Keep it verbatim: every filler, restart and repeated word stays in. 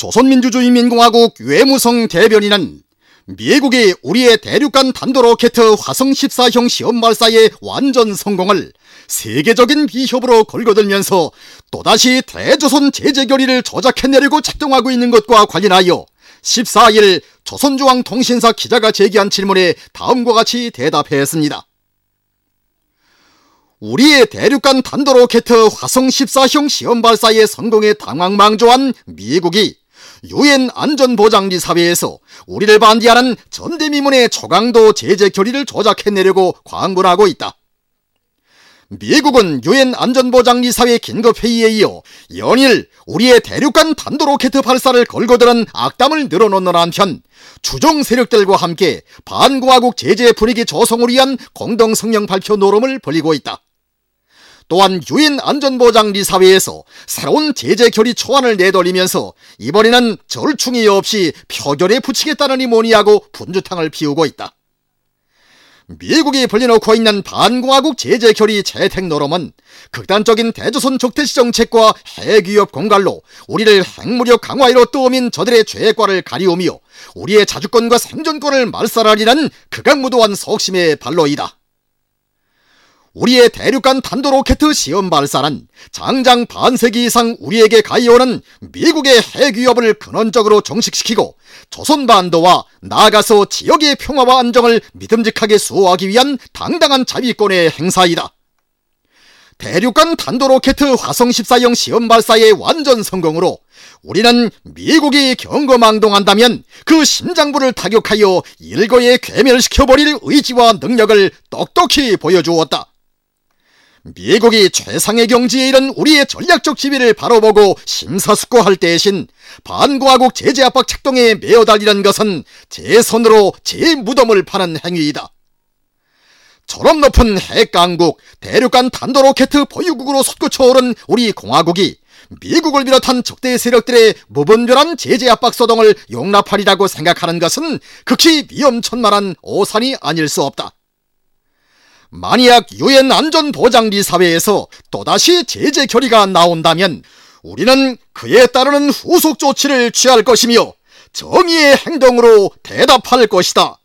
조선민주주의인민공화국 외무성 대변인은 미국이 우리의 대륙간 단도로켓 화성 십사형 시험 발사의 완전 성공을 세계적인 위협으로 걸거들면서 또다시 대조선 제재 결의를 조작해내려고 작동하고 있는 것과 관련하여 십사일 조선중앙통신사 기자가 제기한 질문에 다음과 같이 대답했습니다. 우리의 대륙간 단도로켓 화성 십사형 시험 발사의 성공에 당황망조한 미국이 유엔 안전보장리사회에서 우리를 반대하는 전대미문의 초강도 제재 결의를 조작해내려고 광분하고 있다. 미국은 유엔 안전보장리사회 긴급회의에 이어 연일 우리의 대륙간 단도로켓 발사를 걸거드는 악담을 늘어놓는 한편 추종 세력들과 함께 반공화국 제재 분위기 조성을 위한 공동성명 발표 노름을 벌이고 있다. 또한 유엔 안전보장리사회에서 새로운 제재 결의 초안을 내돌리면서 이번에는 절충이 없이 표결에 붙이겠다느니 뭐니하고 분주탕을 피우고 있다. 미국이 벌려놓고 있는 반공화국 제재 결의 채택 노름은 극단적인 대조선 적대시 정책과 핵위협 공갈로 우리를 핵무력 강화로 떠오민 저들의 죄과를 가리우며 우리의 자주권과 생존권을 말살하리는 극악무도한 속심의 발로이다. 우리의 대륙간 단도로켓 시험 발사는 장장 반세기 이상 우리에게 가해오는 미국의 핵위협을 근원적으로 종식시키고 조선반도와 나아가서 지역의 평화와 안정을 믿음직하게 수호하기 위한 당당한 자위권의 행사이다. 대륙간 단도로켓 화성 십사형 시험 발사의 완전 성공으로 우리는 미국이 경거망동한다면 그 심장부를 타격하여 일거에 괴멸시켜버릴 의지와 능력을 똑똑히 보여주었다. 미국이 최상의 경지에 이른 우리의 전략적 지위를 바로보고 심사숙고할 대신 반공화국 제재 압박 작동에 매어달리는 것은 제 손으로 제 무덤을 파는 행위이다. 저런 높은 핵강국, 대륙간 단도로켓 보유국으로 솟구쳐오른 우리 공화국이 미국을 비롯한 적대 세력들의 무분별한 제재 압박 소동을 용납하리라고 생각하는 것은 극히 위험천만한 오산이 아닐 수 없다. 만약 유엔 안전보장리사회에서 또다시 제재 결의가 나온다면 우리는 그에 따르는 후속 조치를 취할 것이며 정의의 행동으로 대답할 것이다.